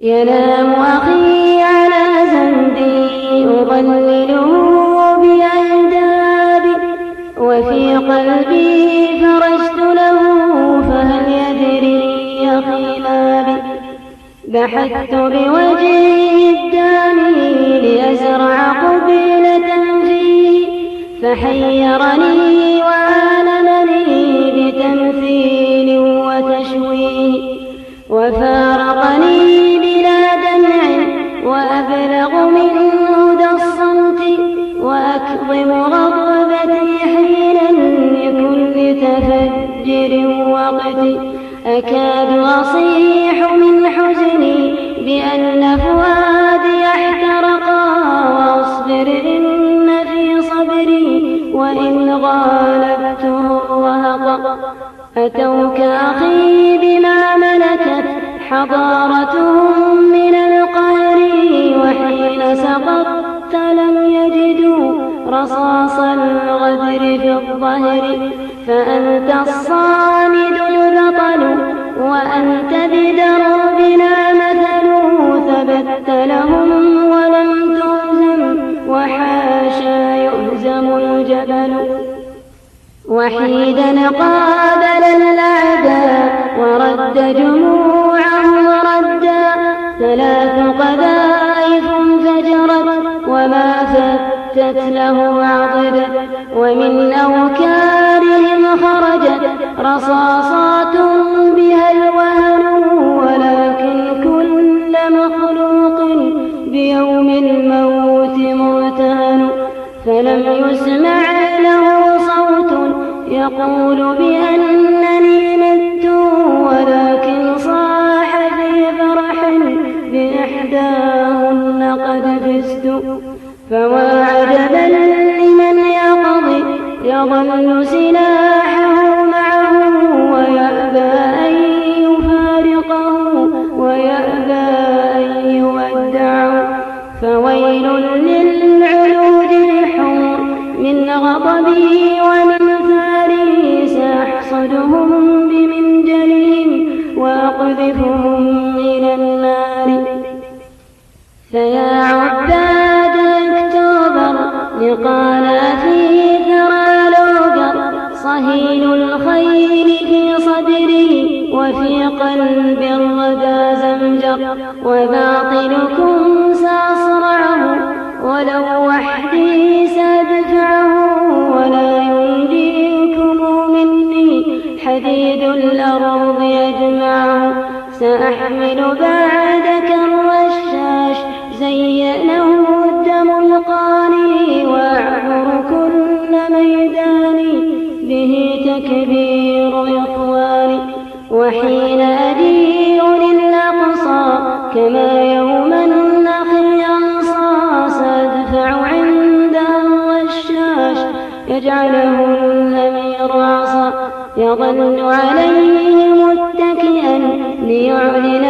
ينام أخي على زندي أضلله بأندابي، وفي قلبي فرجت له فهل يدري أخي ما بي. بحثت بوجهه الدامي لأزرع قبلة فيه، فحيرني وعالمني بتمثيل وتشويه، وفارقني بلا دمع وأبلغ من هدى الصمت، وأكظم غضبتي حينا لكل تفجر وقت. أكاد أصيح من حزني بأن فؤادي احترقا، وأصبر إن في صبري وإن غالبته الرهق. أتوك أخي بما ملكت حضارتهم من القهر، وحين سقطت لم يجدوا رصاص الغدر في الظهر. فأنت الصامد البطل وأنت بدربنا مثل، ثبت لهم ولم تهزم وحاشا يهزم الجبل. وحيدا قابل الأعداء ورد جموعهم ردا، 3 قذائف فجرت وما فتت له عضد، ومن أوكارهم خرجت رصاصات بها الوهن. ولكن كل مخلوق بيوم الموت مرتهن، فلم يسمع له صوت يقول بأنني مت، ولكن صاح في فرح بإحداهن قد فزت. فوا عجبا لمن يقضي يظل سلاحه معه، ويأبى أن يفارقه ويأبى أن يودعه. فويل للعلود الحمر من غضبي ومن ثاري، سأحصدهم بمنجلهم وأقذفهم من النار. فيا عباد أكتوبر لقانا في ثرى لوجر، صهيل الخيل في صدري وفي قلب الردى زمجر. وباطلكم سأصرعه ولو وحدي سأدفعه، ولا ينجيكم مني حديد الأرض يجمعه. سأحمل بعدك الرشاش زينه الدم القاني، وأعبر كل ميداني به تكبير إخواني. وحين أجيء للأقصى كما يوم النخل أنصى، سأدفع عندها الرشاش يجعله الأمير عصا، يظل عليه متكئا ليعلن